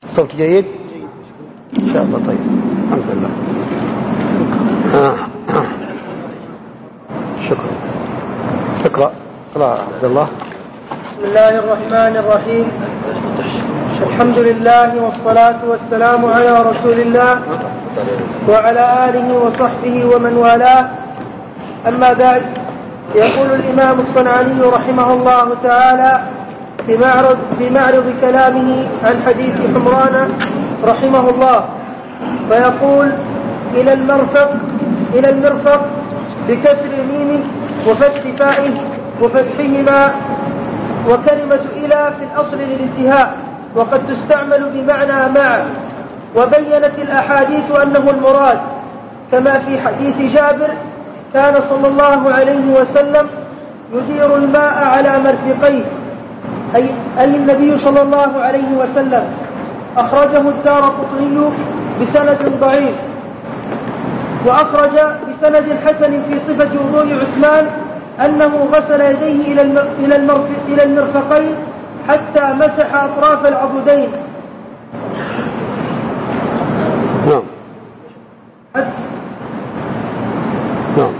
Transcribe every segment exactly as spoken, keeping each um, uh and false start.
الصوت جيد إن شاء الله. طيب الحمد لله. آه. آه. شكرا. اقرأ اقرأ عبد الله. بسم الله الرحمن الرحيم. الحمد لله والصلاة والسلام على رسول الله وعلى آله وصحبه ومن والاه. أما بعد، يقول الإمام الصنعاني رحمه الله تعالى في معرض, في معرض كلامه عن حديث حمران رحمه الله، فيقول: إلى المرفق إلى المرفق بكسر ميمه وفتح فائه وفتحهما، وكلمة إلى في الأصل للانتهاء، وقد تستعمل بمعنى مع. وبينت الأحاديث أنه المراد، كما في حديث جابر: كان صلى الله عليه وسلم يدير الماء على مرفقيه، أي, أي النبي صلى الله عليه وسلم. أخرجه الدارقطني بسند ضعيف، وأخرج بسند حسن في صفة وضوء عثمان أنه غسل يديه إلى المرفقين حتى مسح أطراف العضدين. نعم نعم.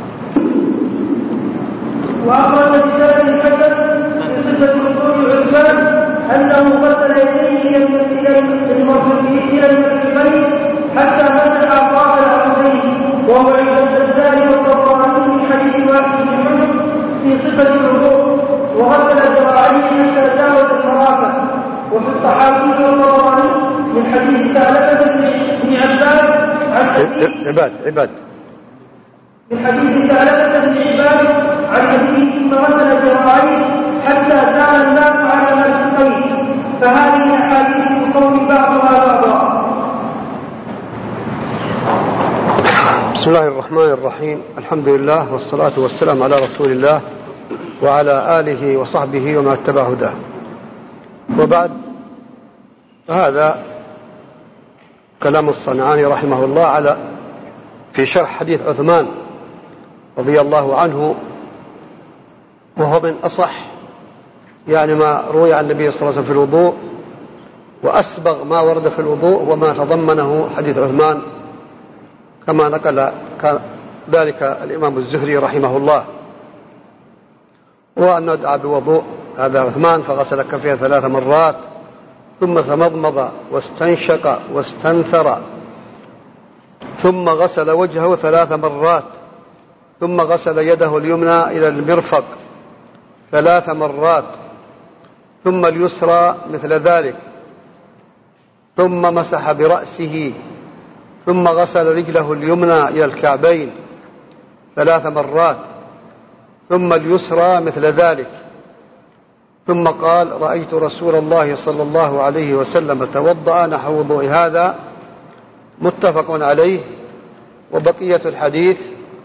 وأخرج بسند حسن في صفة وضوء عثمان أنه غسل يديه إلى المرفقين حتى مسح أطراف العضدين، وهو عند البزار والطبراني من حديث وائل بن حجر في صفة الوضوء، وغسل ذراعيه حتى جاوز المرافق. وفي الطحاوي والطبراني من حديث ثعلبة بن عباس عن أبيه عباد عباد من حديث ثعلبة بن عباس عن أبيه ثم غسل ذراعيه حتى زال الماء على مرفقيه. فهذه أحاديث القول بعضها بعضا. بسم الله الرحمن الرحيم. الحمد لله والصلاة والسلام على رسول الله وعلى آله وصحبه وما اتبع هداه. وبعد، هذا كلام الصنعاني رحمه الله على في شرح حديث عثمان رضي الله عنه، وهو من أصح يعني ما روي عن النبي صلى الله عليه وسلم في الوضوء، وأسبغ ما ورد في الوضوء وما تضمنه حديث عثمان، كما نقل ذلك الإمام الزهري رحمه الله. وأنه دعا بوضوء هذا عثمان فغسل كفيه ثلاث مرات، ثم تمضمض واستنشق واستنثر، ثم غسل وجهه ثلاث مرات، ثم غسل يده اليمنى إلى المرفق ثلاث مرات، ثم اليسرى مثل ذلك، ثم مسح برأسه، ثم غسل رجله اليمنى إلى الكعبين ثلاث مرات، ثم اليسرى مثل ذلك، ثم قال: رأيت رسول الله صلى الله عليه وسلم توضأ نحو وضوء هذا. متفق عليه. وبقية الحديث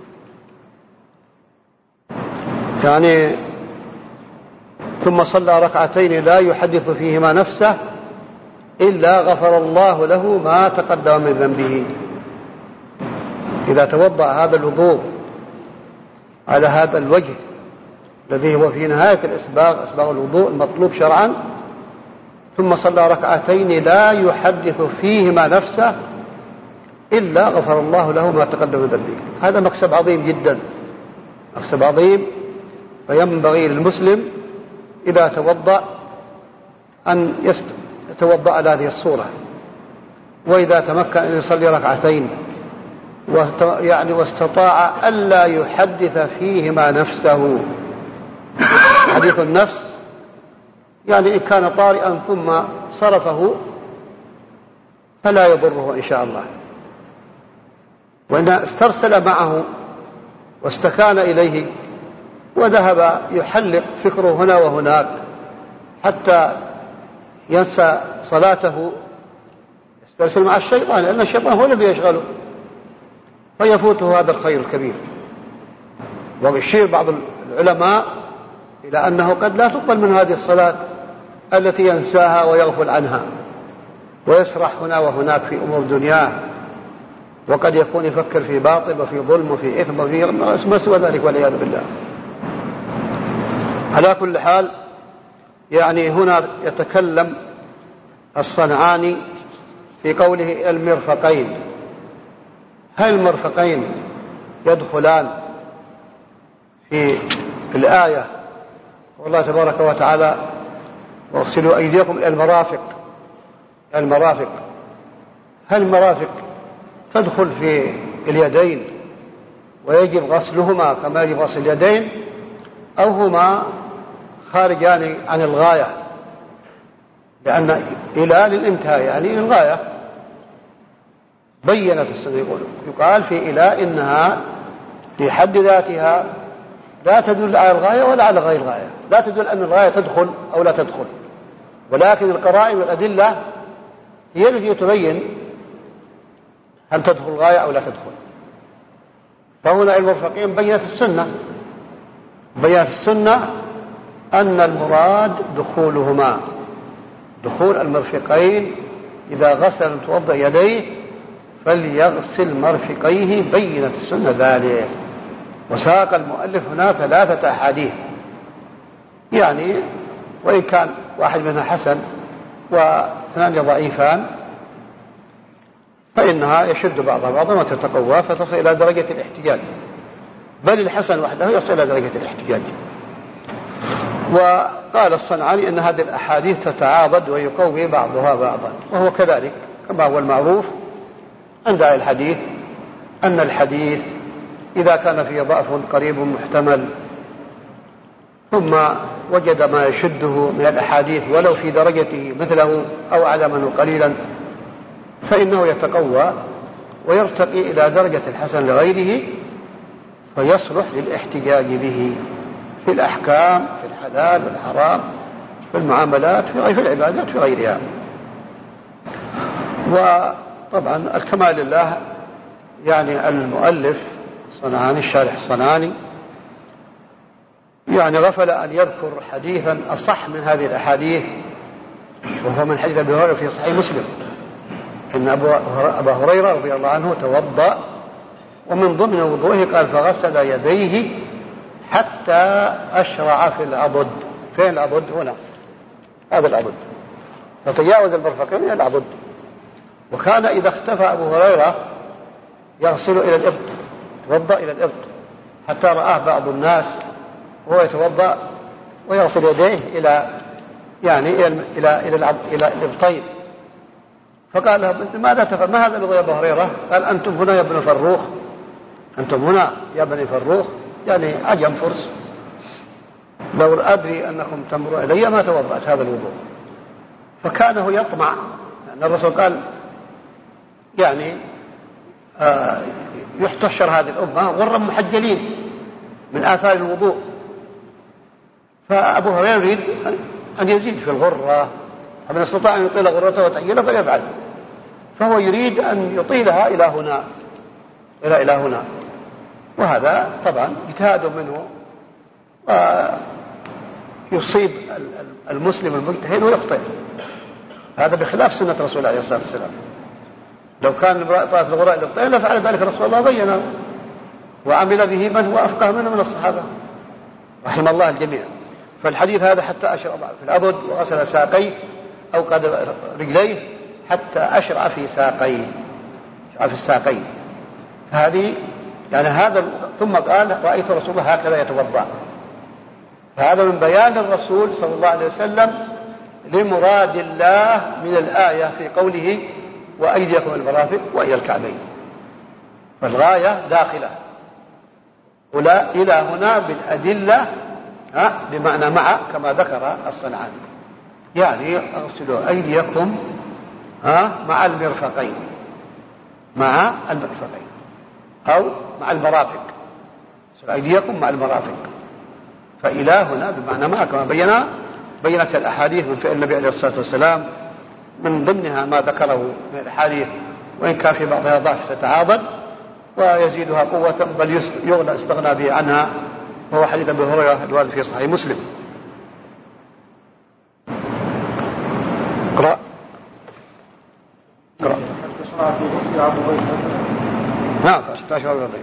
يعني: ثم صلى ركعتين لا يحدث فيهما نفسه إلا غفر الله له ما تقدم من ذنبه. إذا توضأ هذا الوضوء على هذا الوجه الذي هو في نهاية الإسباغ، إسباغ الوضوء المطلوب شرعا، ثم صلى ركعتين لا يحدث فيهما نفسه إلا غفر الله له ما تقدم من ذنبه. هذا مكسب عظيم جدا، مكسب عظيم. فينبغي للمسلم إذا توضأ أن يتوضأ على هذه الصورة، وإذا تمكن أن يصلي ركعتين يعني واستطاع ألا يحدث فيهما نفسه. حديث النفس يعني إن كان طارئا ثم صرفه فلا يضره إن شاء الله، وإن استرسل معه واستكان إليه وذهب يحلق فكره هنا وهناك حتى ينسى صلاته، يسترسل مع الشيطان، لأن الشيطان هو الذي يشغله فيفوته هذا الخير الكبير. ويشير بعض العلماء إلى أنه قد لا تقبل من هذه الصلاة التي ينساها ويغفل عنها ويسرح هنا وهناك في أمور دنياه، وقد يكون يفكر في باطل وفي ظلم وفي إثم وفي ما سوى ذلك والعياذ بالله. على كل حال، يعني هنا يتكلم الصنعاني في قوله المرفقين، هل المرفقين يدخلان في الآية والله تبارك وتعالى واغسلوا أيديكم إلى المرافق؟ المرافق، هل المرافق تدخل في اليدين ويجب غسلهما كما يجب غسل اليدين، أو هما خارجان عن الغاية؟ لأن إلى للانتهاء يعني للغاية. بينت السنة يقول يقال في إلى إنها في حد ذاتها لا تدل على الغاية ولا على غير الغاية، لا تدل أن الغاية تدخل أو لا تدخل، ولكن القرائن والأدلة هي التي تبين هل تدخل الغاية أو لا تدخل. فهنا المرفقين بينت السنة بينت السنة أن المراد دخولهما، دخول المرفقين. إذا غسل متوضأ يديه فليغسل مرفقيه، بينت السنة ذلك. وساق المؤلف هنا ثلاثة أحاديث، يعني وإن كان واحد منها حسن واثنان ضعيفان فإنها يشد بعضها بعضا وتتقوى فتصل إلى درجة الاحتجاج، بل الحسن وحده يصل إلى درجة الاحتجاج. وقال الصنعاني أن هذه الأحاديث تتعاضد ويقوي بعضها بعضا، وهو كذلك كما هو المعروف عند أهل الحديث أن الحديث إذا كان فيه ضعف قريب محتمل ثم وجد ما يشده من الأحاديث ولو في درجته مثله أو عدما قليلا فإنه يتقوى ويرتقي إلى درجة الحسن لغيره فيصلح للاحتجاج به في الأحكام، في الحلال والحرام، في المعاملات، في العبادات، في غيرها. وطبعا الكمال لله، يعني المؤلف الصنعاني الشارح الصنعاني يعني غفل أن يذكر حديثا أصح من هذه الأحاديث، وهو من حديث أبي هريرة في صحيح مسلم إن أبا هريرة رضي الله عنه توضأ ومن ضمن وضوءه قال فغسل يديه حتى أشرع في العضد. فين العضد؟ هنا، هذا العضد، فتجاوز المرفقين إلى العضد. وكان إذا اختفى أبو هريرة يغسل إلى الإبط، توضأ إلى الإبط، حتى رآه بعض الناس وهو يتوضأ ويغسل يديه إلى يعني إلى إلى إلى, إلى الإبطين. فقال له ماذا تفعل؟ ما هذا الذي أبو هريرة؟ قال أنتم هنا يا ابن فروخ، أنتم هنا يا بني فروخ، يعني عجم فرس، لو أدري أنكم تمرون إلي ما توضأت هذا الوضوء. فكانه يطمع أن الرسول قال يعني آه يحتشر هذه الأمة غرا محجلين من آثار الوضوء، فأبو هريرة يريد أن يزيد في الغرة، فمن استطاع أن يطيل غرته وتحجيله فليفعل، فهو يريد أن يطيلها إلى هنا إلى إلى هنا وهذا طبعا اجتهاد منه ويصيب المسلم المجتهد ويخطئ، هذا بخلاف سنة رسول الله عليه الصلاة والسلام. لو كان طالت الغراء الإبطين لفعل ذلك رسول الله بينه وعمل به من هو أفقه منه من الصحابة رحم الله الجميع. فالحديث هذا حتى أشرع في العضد وغسل ساقيه أو قد رجليه حتى أشرع في ساقيه، في الساقين. هذه يعني هذا، ثم قال رأيت رسول الله هكذا يتوضأ. فهذا من بيان الرسول صلى الله عليه وسلم لمراد الله من الآية في قوله وأيديكم المرافق وإلى الكعبين، فالغاية داخلة ولا إلى هنا بالأدلة بمعنى مع كما ذكر الصنعاني، يعني اغسلوا أيديكم مع المرفقين، مع المرفقين أو مع المرافق، اغسلوا أيديكم مع المرافق. فإلى هنا بمعنى مع كما بينا بينت الأحاديث من فعل النبي عليه الصلاة والسلام، من ضمنها ما ذكره من الأحاديث وإن كان في بعضها ضعف تتعاضد ويزيدها قوة بل يغنى استغنى به عنها، وهو حديث أبي هريرة الوارد في صحيح مسلم. اقرأ اقرأ نعم حتى أشرع في العضد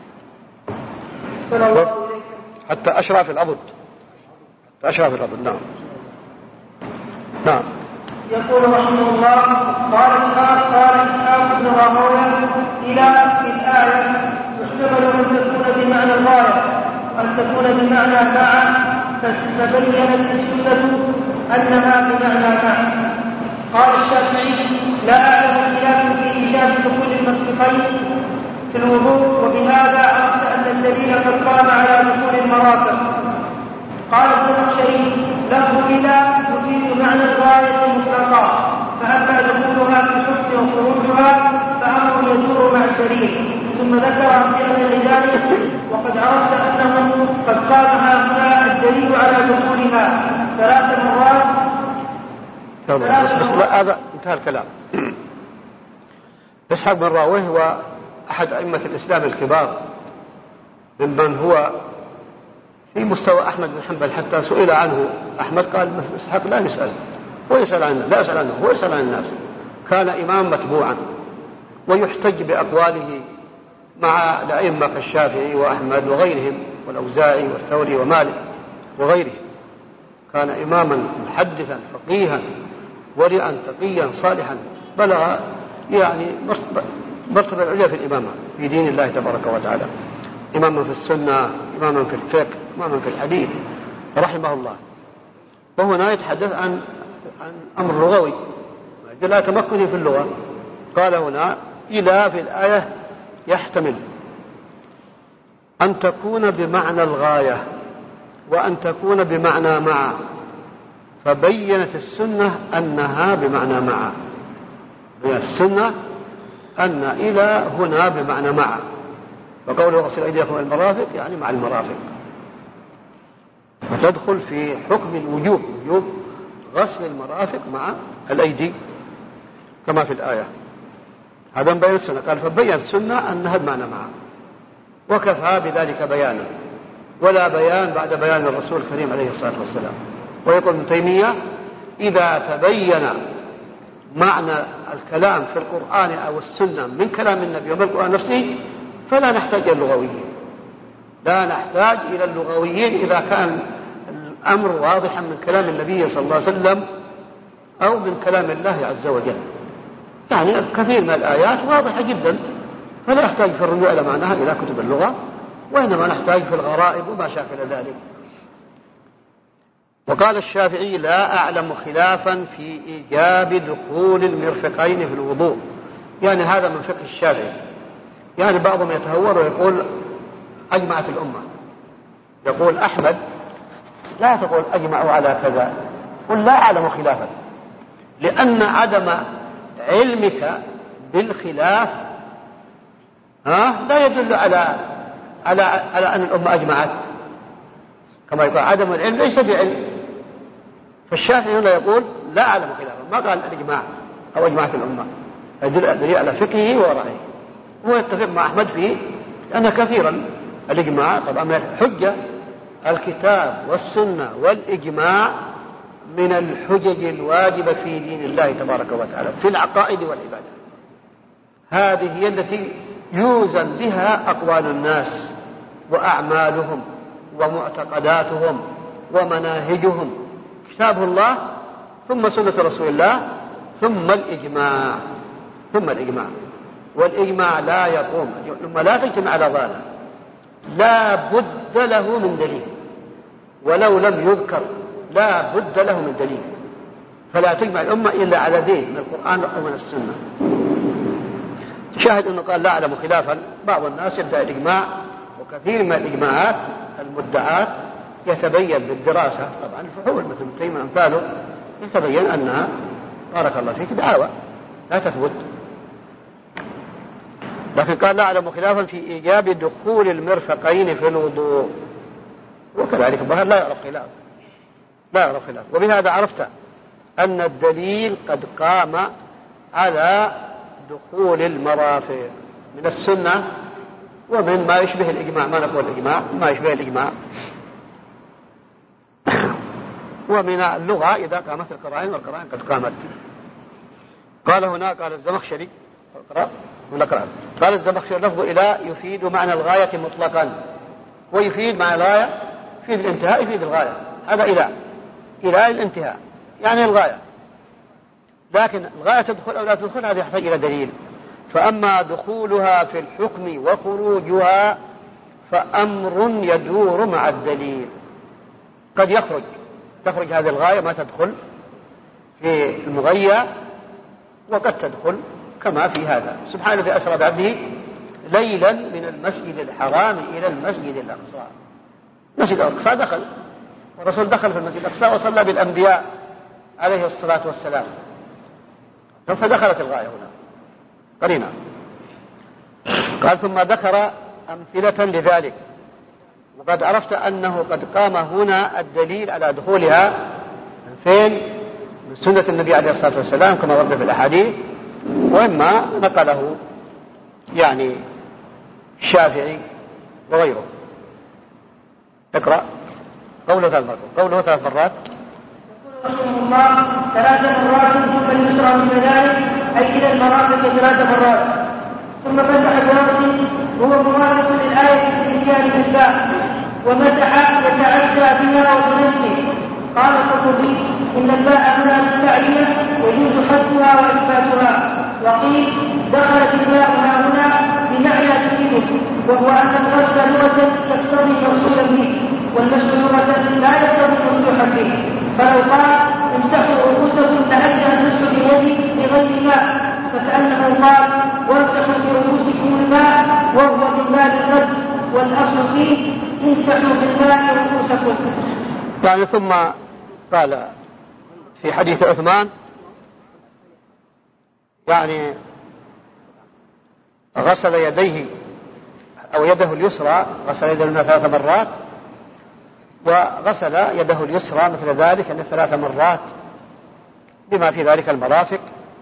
حتى أشرع في العضد حتى أشرع في العضد نعم نعم يقول رحمه الله: قال إسحاق قال إسحاق بن راهويه: إلى في الآية يحتمل أن تكون بمعنى الغاية وأن تكون بمعنى مع، فبينت السنة أنها بمعنى مع. قال الشافعي: لا أعلم خلاف في إيجاب دخول المسبقين في الوضوء، وبهذا عرفت أن الدليل قد قام على دخول المرافق. قال الزمخشري: لفظ إلى يفيد معنى الغاية مطلقا، فأما دخولها في الحكم وخروجها فأمر يدور مع الدليل. ثم ذكر أمثلة لذلك: وقد عرفت أنه قد قام هنا الدليل على دخولها ثلاث مرات. بس بس هذا انتهى الكلام. إسحاق بن راهويه هو أحد أئمة الإسلام الكبار، ممن هو في مستوى أحمد بن حنبل، حتى سئل عنه أحمد قال: إسحاق لا يسأل، هو يسأل عنه، لا يسأل عنه، هو يسأل عن الناس. كان إمام متبوعا ويحتج بأقواله مع الأئمة كالشافعي وأحمد وغيرهم والأوزاعي والثوري ومالك وغيره. كان إماما محدثا فقيها ورعا تقيا صالحا، بلغ يعني مرتبة العليا في الإمامة في دين الله تبارك وتعالى، إماما في السنة، إماما في الفقه، إماما في الحديث رحمه الله. وهنا يتحدث عن عن أمر لغوي لا تمكنه في اللغة. قال هنا: إلى في الآية يحتمل أن تكون بمعنى الغاية وأن تكون بمعنى مع، فبينت السنة أنها بمعنى مع. بينت السنة أن إلى هنا بمعنى مع، وقوله: غسل أيديكم المرافق يعني مع المرافق، فتدخل في حكم الوجوب، وجوب غسل المرافق مع الأيدي كما في الآية. هذا بيان السنة. قال: فبين السنة أنها بمعنى مع، وكفى بذلك بيانا، ولا بيان بعد بيان الرسول الكريم عليه الصلاة والسلام. ويقول ابن تيمية: إذا تبين معنى الكلام في القرآن أو السنة من كلام النبي ومن القرآن نفسه فلا نحتاج إلى اللغويين، لا نحتاج إلى اللغويين إذا كان الأمر واضحا من كلام النبي صلى الله عليه وسلم أو من كلام الله عز وجل. يعني كثير من الآيات واضحة جدا، فلا يحتاج في الرجوع إلى معناها إلى كتب اللغة، وإنما نحتاج في الغرائب وما شاكل ذلك. وقال الشافعي: لا أعلم خلافا في إيجاب دخول المرفقين في الوضوء. يعني هذا من فقه الشافعي. يعني بعضهم يتهور ويقول: أجمعت الأمة. يقول أحمد: لا تقول أجمعوا على كذا، قل لا أعلم خلافا، لأن عدم علمك بالخلاف ها لا يدل على على على أن الأمة أجمعت، كما يقول عدم العلم ليس بعلم. فالشافعي هنا يقول: لا أعلم خلافا، ما قال الإجماع أو أجمعت الأمة، يدل على فقهه ورأيه. هو يتفق مع أحمد فيه، لأن كثيرا الإجماع طبعا من الحجة، الكتاب والسنة والإجماع من الحجج الواجبة في دين الله تبارك وتعالى في العقائد والعبادة. هذه هي التي يوزن بها أقوال الناس وأعمالهم ومعتقداتهم ومناهجهم، كتاب الله ثم سنة رسول الله ثم الإجماع ثم الإجماع والإجماع لا يقوم، ثم لا تجتمع على ضالة، لا بد له من دليل، ولو لم يذكر لا بد له من دليل، فلا تجمع الأمة إلا على دين من القرآن أو من السنة. شاهد أنه قال: لا أعلم خلافا. بعض الناس يدعي الإجماع، وكثير من الإجماعات المدعاة يتبين بالدراسة طبعا الفحول مثل ابن تيمية أمثاله، يتبين أنها بارك الله فيك دعاوى لا تثبت. لكن قال: لا أعلم خلافا في إيجاب دخول المرفقين في الوضوء، وكذلك الظاهر لا يعرف خلاف لا يعرف خلاف. وبهذا عرفت أن الدليل قد قام على دخول المرافق من السنة ومن ما يشبه الإجماع، ما نقول الإجماع، ما يشبه الإجماع، ومن اللغة إذا قامت القرائن، والقرائن قد قامت. قال هنا قال الزمخشري قال الزمخشري: لفظ إلى يفيد معنى الغاية مطلقا، ويفيد معنى الغاية يفيد الانتهاء يفيد الغاية. هذا إلى إلى الانتهاء يعني الغاية. لكن الغاية تدخل أو لا تدخل هذا يحتاج إلى دليل. فأما دخولها في الحكم وخروجها فأمر يدور مع الدليل. قد يخرج تخرج هذه الغاية ما تدخل في المغية، وقد تدخل كما في هذا. سبحان الذي أسرى بعبده ليلا من المسجد الحرام إلى المسجد الأقصى. المسجد الأقصى دخل، والرسول دخل في المسجد الأقصى وصلى بالأنبياء عليه الصلاة والسلام، فدخلت الغاية هنا قرينة. قال ثم ذكر أمثلة لذلك، وقد عرفت أنه قد قام هنا الدليل على دخولها فين من سنة النبي عليه الصلاة والسلام كما ورد في الأحاديث، وإما نقله يعني الشافعي وغيره. اقرأ قوله ثلاث مرات. قوله ثلاث مرات رحمه الله ثلاث مرات ثم اليسرى من ذلك أي إلى المرافق ثلاث مرات، ثم مسح برأسه وهو موافق للآية في الإتيان بالباء، ومسح يتعدى بها وبنفسه. قال القرطبي إن الباء هنا للتعلية ويجوز حذفها وإثباتها، وقيل دخلت الباء هنا بمعنى تفيده، وهو أن الغسل لغة يقتضي موصولا به، والمسح لغة لا يقتضي ممسوحا به. فلو قال امسحوا رؤوسكم لأجزأ المسح بيده بغير ماء، فكأنه قال وامسحوا برؤوسكم الماء وهو من باب الرد، والأصل فيه امسحوا بالماء رؤوسكم. يعني ثم قال في حديث عثمان يعني غسل يديه أو يده اليسرى، غسل يده اليمنى ثلاث مرات، وغسل يده اليسرى مثل ذلك أن ثلاث مرات بما في ذلك المرافق.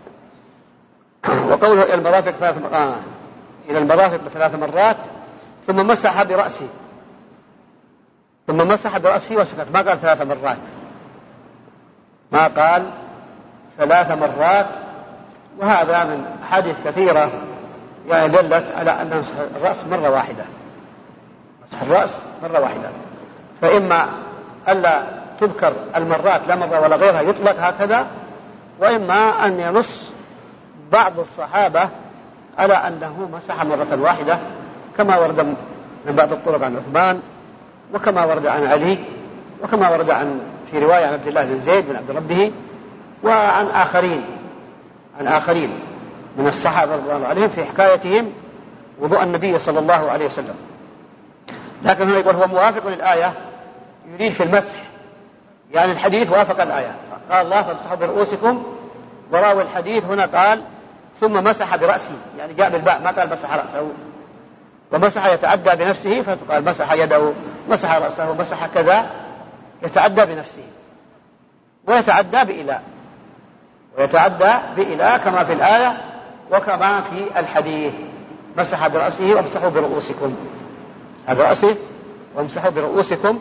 وقوله إلى المرافق ثلاث مرات إلى المرافق ثلاث مرات ثم مسح برأسه ثم مسح برأسه وسكت، ما قال ثلاث مرات، ما قال ثلاث مرات. وهذا من حديث كثيرة يعني دلت على أن مسح الرأس مرة واحدة، مسح الرأس مرة واحدة، فإما ألا تذكر المرات لا مرة ولا غيرها يطلق هكذا، وإما أن ينص بعض الصحابة على أنه مسح مرة واحدة كما ورد من بعض الطرق عن عثمان، وكما ورد عن علي، وكما ورد عن في رواية عن عبد الله بن زيد بن عبد ربه، وعن آخرين عن آخرين من الصحابة رضي الله عليهم في حكايتهم وضوء النبي صلى الله عليه وسلم. لكن هنا يقول هو موافق للآية، يريد في المسح يعني الحديث وافق الآية. قال الله فامسحوا برؤوسكم، وراوي الحديث هنا قال ثم مسح برأسه، يعني جاء بالباء ما قال مسح رأسه. ومسح يتعدى بنفسه، فقال مسح يده، مسح رأسه، مسح كذا، يتعدى بنفسه ويتعدى بإلاء ويتعدى بإلاء كما في الآية وكما في الحديث. مسح برأسه وامسحوا برؤوسكم، مسح برأسه وامسحوا برؤوسكم.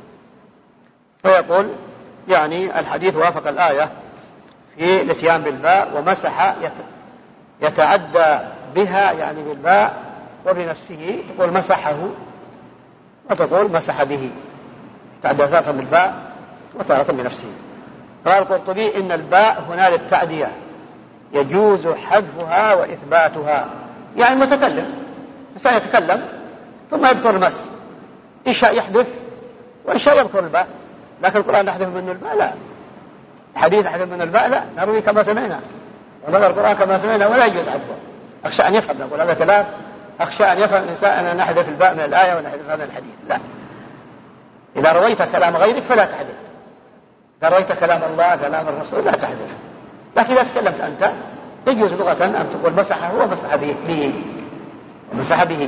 فيقول يعني الحديث وافق الآية في الاتيان بالباء، ومسح يتعدى بها يعني بالباء وبنفسه، تقول مسحه وتقول مسح به، يتعدى ثلاثة بالباء وثلاثة بنفسه. قال القرطبي إن الباء هنا للتعدية يجوز حذفها وإثباتها، يعني المتكلم إنسان يتكلم ثم يذكر المسح، إن شاء يحذف وإن شاء يذكر الباء، لكن القرآن نحذف منه الباء لا، الحديث نحذف منه الباء لا، نروي كما سمعنا ونقرأ القرآن كما سمعنا ولا يجوز حذفه. أخشى أن يفهم، نقول هذا كلام أخشى أن يفهم الإنسان أن نحذف الباء من الآية ونحذفها من الحديث، لا. إذا رويت كلام غيرك فلا تحذف، إذا رويت كلام الله كلام الرسول لا تحذف، لكن إذا تكلمت أنت يجوز لغة أن تقول مسحه ومسح به ومسح به.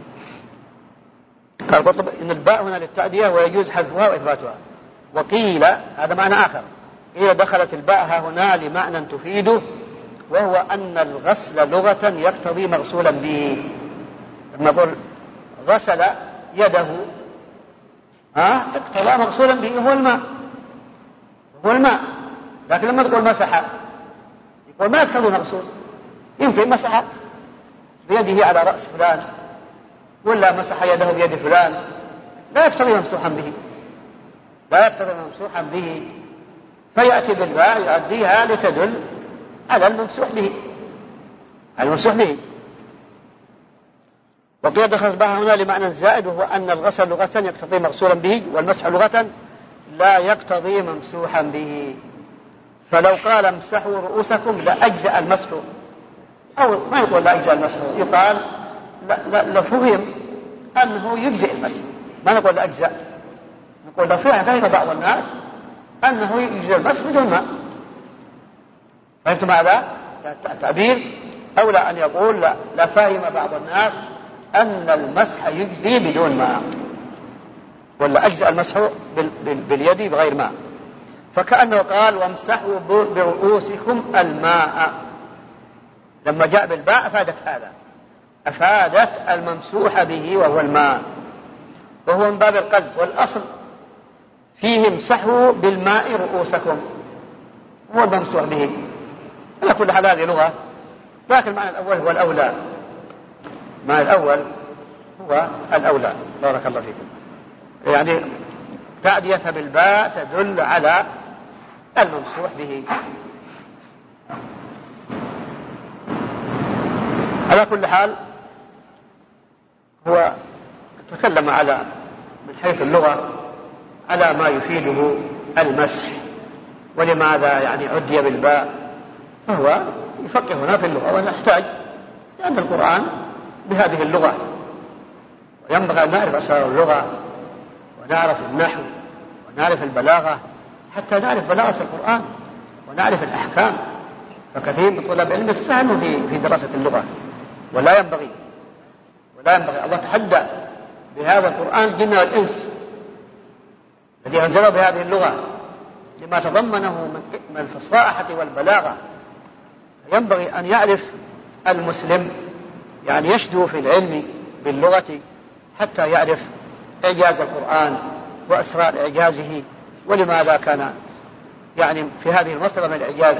قال قطب إن الباء هنا للتعدية ويجوز حذفها وإثباتها. وقيل هذا معنى آخر، إذا دخلت الباء هنا لمعنى تفيده، وهو أن الغسل لغة يقتضي مغسولا به. لما نقول غسل يده ها اقتضى مغسولا به هو الماء هو الماء لكن لما تقول مسح يقول ما يقتضي مغسول، يمكن مسح بيده على رأس فلان ولا مسح يده بيد فلان، لا يقتضي ممسوحا به لا يقتضي ممسوحا به فيأتي بالباء يؤديها لتدل على الممسوح به، على الممسوح به. وقيل دخل بها هنا لمعنى زائد، وهو أن الغسل لغة يقتضي مغسولا به، والمسح لغة لا يقتضي ممسوحا به. فلو قال امسحوا رؤوسكم لأجزأ المسح، أو ما يقول لا أجزأ المسح، يقال لو فهم أنه يجزئ المسح، ما نقول لا أجزأ، نقول لو فهم بعض الناس أنه يجزئ المسح بدون ماء. فهمتم هذا التعبير؟ أولى أن يقول لا, لا فهم بعض الناس أن المسح يجزي بدون ماء، ولا أجزأ المسح باليد بغير ماء. فكأنه قال وامسحوا برؤوسكم الماء، لما جاء بالباء أفادت هذا، أفادت الممسوح به وهو الماء، وهو من باب القلب. والأصل فيه امسحوا بالماء رؤوسكم، هو الممسوح به. على كل حال هذه لغة، لكن المعنى الأول هو الأولى، المعنى الأول هو الأولى. بارك الله فيكم. يعني تعدية بالباء تدل على الممسوح به. على كل حال هو تكلم على من حيث اللغة على ما يفيده المسح، ولماذا يعني عدي بالباء، فهو يفقهنا في اللغة ونحتاج، لأن القرآن بهذه اللغة، وينبغي أن نعرف أسرار اللغة ونعرف النحو ونعرف البلاغة حتى نعرف بلاغة القرآن ونعرف الأحكام. فكثير من طلاب العلم يستهانوا في دراسة اللغة، ولا ينبغي ولا ينبغي الله تحدى بهذا القرآن الجن والإنس الذي أنزله بهذه اللغة لما تضمنه من الفصاحة والبلاغة. ينبغي أن يعرف المسلم، يعني يشدو في العلم باللغة حتى يعرف إعجاز القرآن وأسرار إعجازه، ولماذا كان يعني في هذه المرتبة من الإعجاز.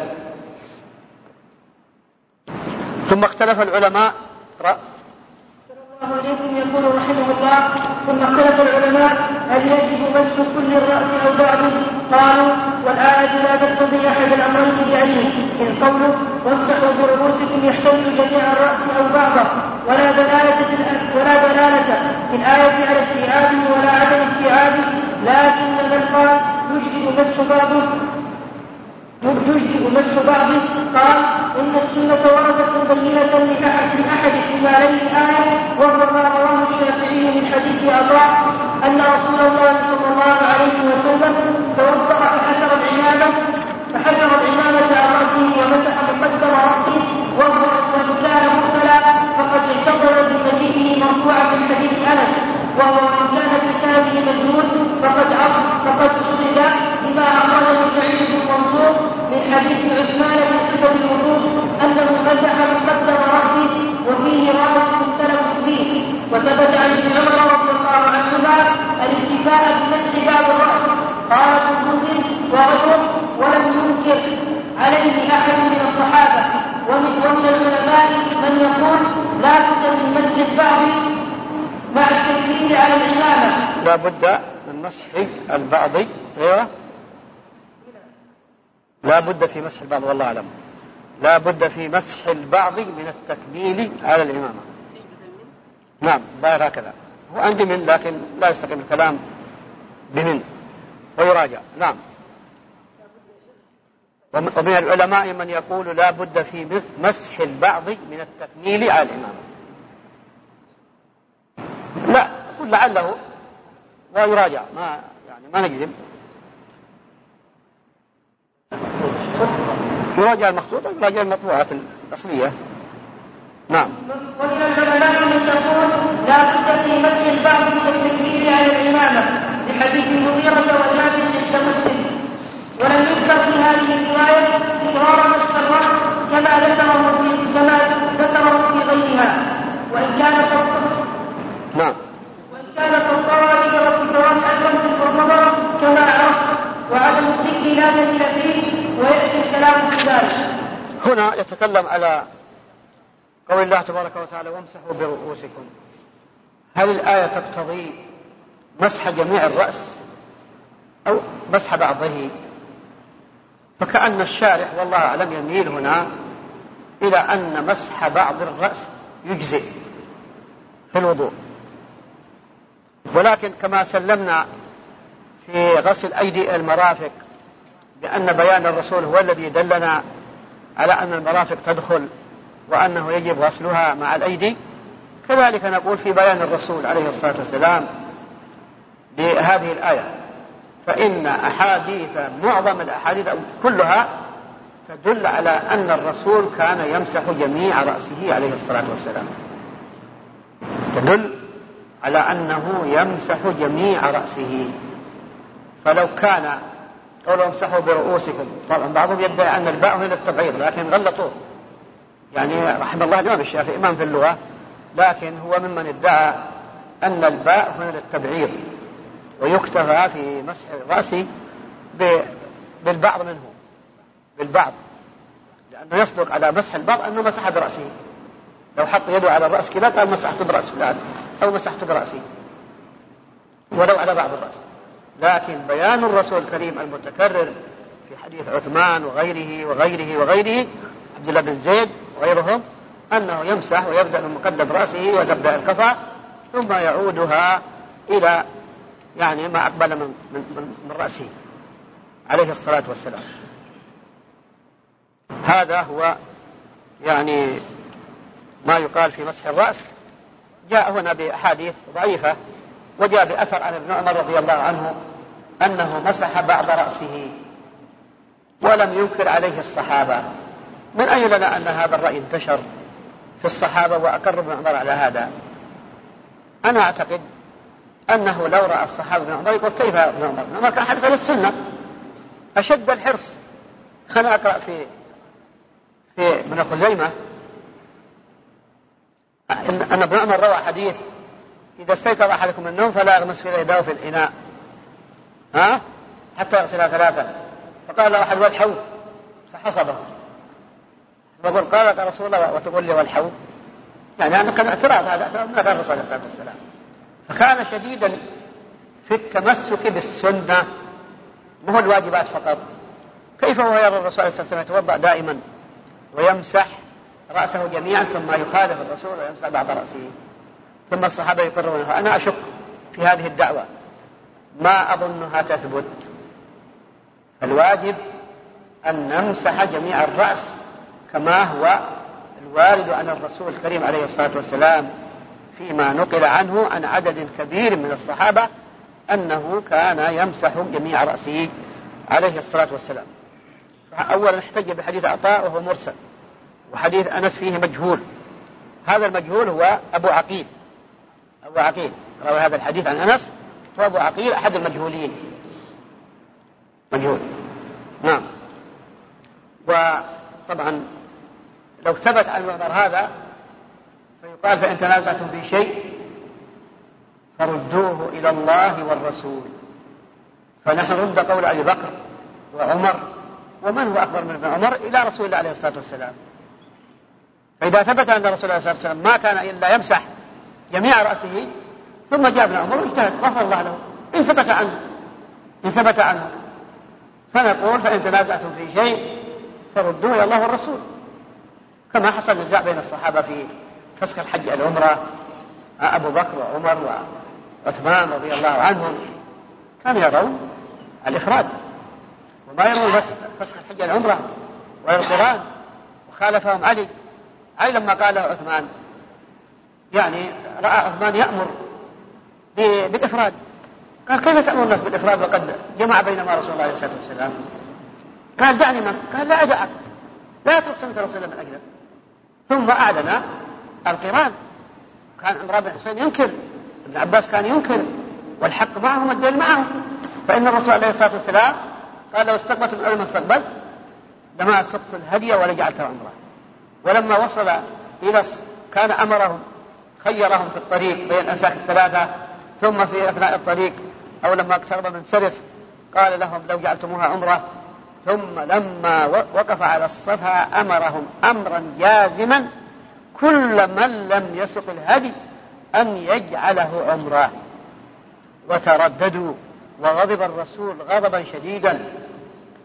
ثم اختلف العلماء رأ... الله عليكم. يقول رحمه الله: ثم اختلف العلماء هل يجب مسح كل الرأس أو بعضه؟ قالوا: والآية لا تقتضي أحد الأمرين بعينه، إذ قوله وامسحوا برؤوسكم يحتمل جميع الرأس أو بعضه، ولا دلالة ولا دلالة في الآية على استيعابه ولا عدم استيعابه، لكن من قال يجزئ مسح بعضه يجزئ مسح بعضه قال إن السنة وردت مبينة لأحد لأحد احتمالي الآية، وهو ما رواه الشافعي من حديث عطاء أن رسول الله صلى الله عليه وسلم توضأ فحسر العمامة فحسر العمامة على رأسه ومسح مقدم رأسه، وهو وإن كان مرسلا فقد اعتبر بمجيئه مرفوعا من حديث أنس، وهو وإن كان بسنده مجنون فقد فقد عضد بما أخرجه سعيد بن منصور من حديث عثمان بن صفة الوضوء أنه مسح مقدم رأسه، وفيه رأس مختلف فيه. وثبت عن ابن عمر رضي الله عنهما الاكتفاء بمسح بعض الرأس، قال ابن المنذر وغيره، ولم ينكر عليه أحد من الصحابة. ومن, ومن العلماء من يقول لا بد من مسح البعض مع التكبير على الإمامة، لا بد من مسح البعض غيره، لا بد في مسح البعض، والله أعلم، لا بد في مسح البعض من التكميل على الإمامة. نعم ظاهر هكذا، هو عندي من، لكن لا يستقيم الكلام بمن ويراجع. نعم. ومن العلماء من يقول لا بد في مسح البعض من التكميل على الإمامة، لا قل لعله ويراجع، ما يعني ما نجزم، يراجع المخطوطة يراجع المطبوعات الأصلية. نعم. ومن العلماء من يقول لا بد في مسح البعض من التكبير على الإمامة لحديث المغيرة والنافع عند مسلم، ولم يذكر في هذه الرواية تكرار مسح الرأس كما ذكره في كما ذكره في غيرها، وإن كان نعم وإن كان كالطوارئ والتكرار أيضا في الرمضان كما عرفت، وعدم الذكر لا دليل فيه، ويأتي الكلام في ذلك. هنا يتكلم على قول الله تبارك وتعالى وامسحوا برؤوسكم. هل الآية تقتضي مسح جميع الرأس أو مسح بعضه؟ فكأن الشارح والله أعلم يميل هنا إلى أن مسح بعض الرأس يجزئ في الوضوء، ولكن كما سلمنا في غسل أيدي المرافق بأن بيان الرسول هو الذي دلنا على أن المرافق تدخل وأنه يجب غسلها مع الأيدي، كذلك نقول في بيان الرسول عليه الصلاة والسلام لهذه الآية، فإن أحاديث معظم الأحاديث كلها تدل على أن الرسول كان يمسح جميع رأسه عليه الصلاة والسلام، تدل على أنه يمسح جميع رأسه. فلو كان قولوا امسحوا برؤوسكم، طبعا بعضهم يدعي أن الباء هنا التبعيض لكن غلطوا، يعني رحم الله الإمام الشافعي إمام في اللغة، لكن هو ممن ادعى أن الباء هنا للتبعيض ويكتفى في مسح الرأس بالبعض منه، بالبعض، لأنه يصدق على مسح البعض أنه مسح برأسه، لو حط يده على الرأس كذا قال مسحت برأس فلان أو مسحت برأسي ولو على بعض الرأس. لكن بيان الرسول الكريم المتكرر في حديث عثمان وغيره وغيره وغيره عبد الله بن زيد وغيرهم أنه يمسح ويبدأ من مقدم رأسه وتبدأ الكفى ثم يعودها إلى يعني ما أقبل من, من, من رأسه عليه الصلاة والسلام. هذا هو يعني ما يقال في مسح الرأس. جاء هنا بأحاديث ضعيفة، وجاء بأثر عن ابن عمر رضي الله عنه أنه مسح بعض رأسه ولم ينكر عليه الصحابة. من أين لنا أن هذا الرأي انتشر في الصحابة وأقر ابن عمر على هذا؟ أنا أعتقد أنه لو رأى الصحابة ابن عمر يقول كيف ابن عمر؟ ابن عمر كان حريص على السنة أشد الحرص. خلنا أقرأ في في ابن خزيمة أن ابن عمر روى حديث إذا استيقظ أحدكم من النوم فلا يغمس في يده في الإناء ها حتى يغسلها ثلاثا، فقال له أحد والحوض فحصبه، فقال قال يا رسول الله وتقول لي والحوض، يعني أنا كان اعتراض، هذا اعتراض من الرسول صلى الله عليه وسلم. فكان شديدا في التمسك بالسنة مو الواجبات فقط. كيف هو يرى الرسول صلى الله عليه وسلم يتوضأ دائما ويمسح رأسه جميعا ثم يخالف الرسول ويمسح بعض رأسه، ثم الصحابة يقررونها؟ أنا أشك في هذه الدعوة، ما أظنها تثبت. الواجب أن نمسح جميع الرأس كما هو الوارد عن الرسول الكريم عليه الصلاة والسلام فيما نقل عنه عن عدد كبير من الصحابة أنه كان يمسح جميع رأسه عليه الصلاة والسلام. أولا احتج بحديث عطاء وهو مرسل، وحديث أنس فيه مجهول. هذا المجهول هو أبو عقيل، أبو عقيل روى هذا الحديث عن أنس، وأبو عقيل أحد المجهولين، مجهول. نعم. وطبعا لو ثبت عن عمر هذا فيقال فإن تنازعتم في شيء فردوه إلى الله والرسول، فنحن رد قول أبي بكر وعمر ومن هو أكبر من ابن عمر إلى رسول الله عليه الصلاة والسلام. فإذا ثبت أن رسول الله صلى الله عليه وسلم ما كان إلا يمسح جميع رأسه ثم جاء ابن عمر واجتهد غفر الله له إن ثبت عنه إن ثبت عنه فنقول فإن تنازعتم في شيء فردوه إلى الله والرسول، كما حصل نزاع بين الصحابة في فسخ الحج العمرة. أبو بكر وعمر وعثمان رضي الله عنهم كانوا يرون الإفراد وما يرون بس فسخ الحج العمرة ولا القرآن، وخالفهم علي. علي لما قال له عثمان يعني رأى عثمان يأمر بالإفراد، قال كيف تأمر الناس بالإفراد وقد جمع بينما رسول الله عليه الصلاة والسلام؟ قال دعني من قال لا أدعك، لا أترك سنة رسول الله من أجله. ثم أعلن القران. كان عمران بن حسين ينكر، ابن عباس كان ينكر، والحق معهم والدليل معهم. فإن الرسول عليه الصلاة والسلام قال لو استقبلت من أول ما استقبل لما سقت الهدي ولا جعلته عمره. ولما وصل إلى كان أمرهم خيرهم في الطريق بين أساك الثلاثة، ثم في أثناء الطريق أو لما اقترب من سرف قال لهم لو جعلتموها عمره. ثم لما وقف على الصفا أمرهم أمرا جازما كل من لم يسق الهدي أن يجعله عمره، وترددوا وغضب الرسول غضبا شديدا.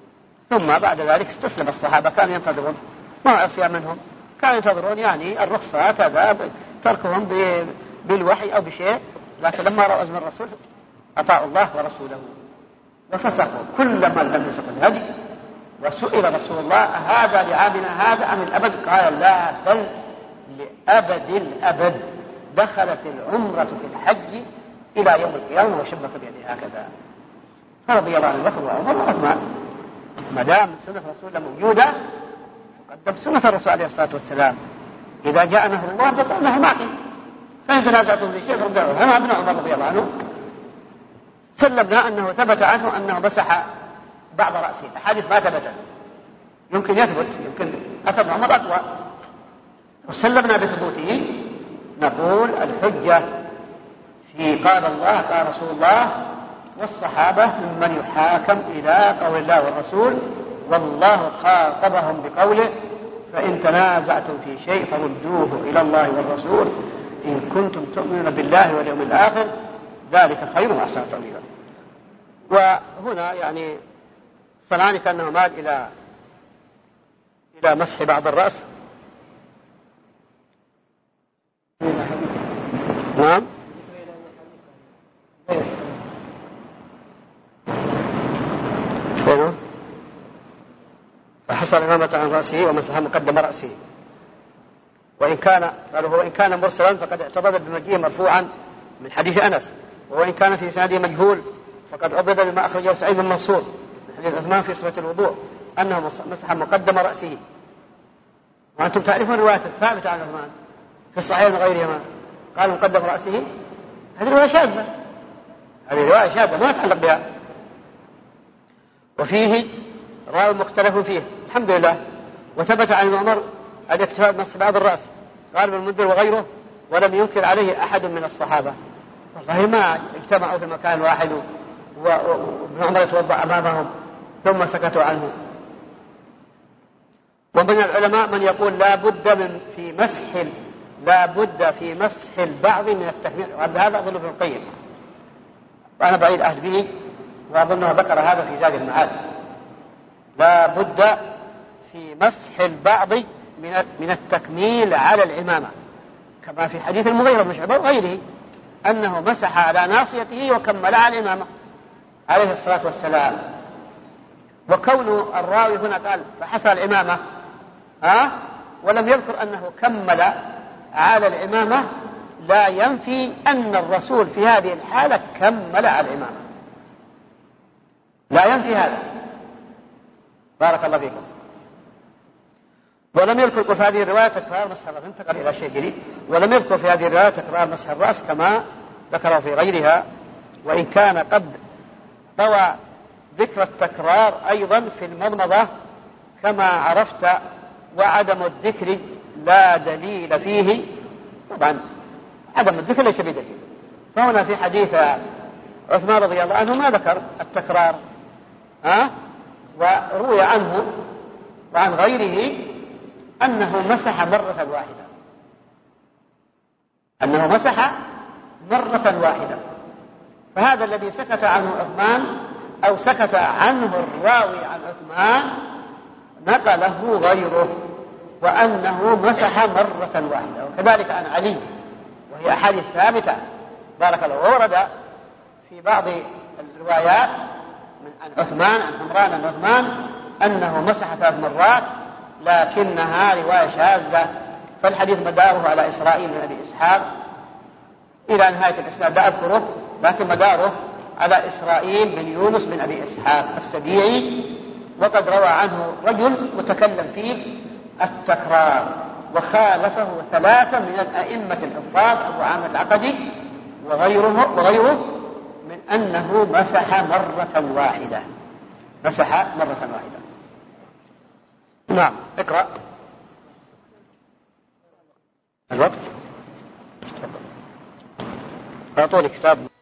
ثم بعد ذلك استسلم الصحابة، كانوا ينتظرون، ما عصي منهم، كانوا ينتظرون يعني الرخصة كذا تركهم بالوحي أو بشيء، لكن لما رأوا أزم الرسول أطاعوا الله ورسوله وفسقوا كل من لم يسق الهدي. وسئل رسول الله هذا لعامنا هذا أم الأبد؟ قال لا، بل لأبد الأبد، دخلت العمرة في الحج إلى يوم القيامة وشبك بيده هكذا. فرضي الله عن بكر وعمر وعثمان. ما دام سنة رسول الله موجودة تقدم سنة الرسول عليه الصلاة والسلام. إذا جاء نهر الله بطل نهر معقل، فإن تنازعتم في شيء فرجعوه. هنا ابن عمر رضي الله عنه سلمنا أنه ثبت عنه أنه مسح بعض رأسه، أحاديث ما ثبتت، يمكن يثبت، يمكن أثر ابن عمر أقوى، وسلمنا بثبوته. نقول الحجة في قال الله قال رسول الله والصحابة ممن يحاكم إلى قول الله والرسول، والله خاطبهم بقوله فإن تنازعتم في شيء فردوه إلى الله والرسول إن كنتم تؤمنون بالله واليوم الآخر ذلك خير وأحسن تأويلا. وهنا يعني صنعاني كأنه مال إلى إلى مسح بعض الرأس. نعم فينه فحصل الإمامة عن رأسه ومسح مقدم رأسه. وإن كان قالوا هو إن كان مرسلا فقد اعتضد بمجيء مرفوعا من حديث أنس، وإن كان في سنده مجهول فقد عضد بما أخرجه سعيد بن منصور من حديث عثمان في صفة الوضوء أنه مسح مقدم رأسه. وأنتم تعرفون رواية الثابتة عن عثمان في الصحيح وغيرهما قال مقدم رأسه، هذه رواية شاذة، هذه رواية شاذة ما يتعلق بها. وفيه راوي مختلف فيه الحمد لله. وثبت عن عمر الاكتفاء بمسح بعض الرأس قال ابن المنذر وغيره ولم ينكر عليه أحد من الصحابة. والله ما اجتمعوا في مكان واحد وابن عمر يتوضأ أمامهم ثم سكتوا عنه. ومن العلماء من يقول لا بد من في مسح لا بد في مسح البعض من التكميل، وهذا أظن ابن القيم وأنا بعيد أهد به، وأظنه ذكر هذا في زاد المعاد. لا بد في مسح البعض من التكميل على العمامة، كما في حديث المغيرة بن شعبة وغيره أنه مسح على ناصيته وكمل على العمامة عليه الصلاة والسلام. وكون الراوي هنا قال فحصل العمامة ها ولم يذكر أنه كمل على العمامة لا ينفي أن الرسول في هذه الحالة كمل على العمامة، لا ينفي هذا. بارك الله فيكم. ولم يذكر في هذه الرواية تكرار مسح الرأس، انتقل إلى شيء جديد. ولم يذكر في هذه الرواية تكرار مسح الرأس كما ذكره في غيرها، وإن كان قد طوى ذكر التكرار أيضا في المضمضة كما عرفت، وعدم الذكر لا دليل فيه. طبعا عدم الذكر ليس بدليل، فهنا في حديث عثمان رضي الله عنه ما ذكر التكرار ها، وروي عنه وعن غيره أنه مسح مرة واحدة، أنه مسح مرة واحدة. فهذا الذي سكت عنه عثمان أو سكت عنه الراوي عن عثمان نقله غيره، وأنه مسح مرة واحدة. وكذلك عن علي، وهي أحاديث ثابتة بارك الله. وورد في بعض الروايات من عن عثمان عن عمران عن عثمان أنه مسح ثلاث مرات، لكنها رواية شاذة، فالحديث مداره على إسرائيل بن أبي إسحاق إلى نهاية الإسناد لا أذكره، لكن مداره على إسرائيل بن يونس بن أبي إسحاق السبيعي، وقد روى عنه رجل متكلم فيه التكرار، وخالفه ثلاثة من الأئمة الحفاظ أبو عامر العقدي وغيره وغيره من أنه مسح مرة واحدة، مسح مرة واحدة. نعم اقرأ الوقت. أعطوني كتاب.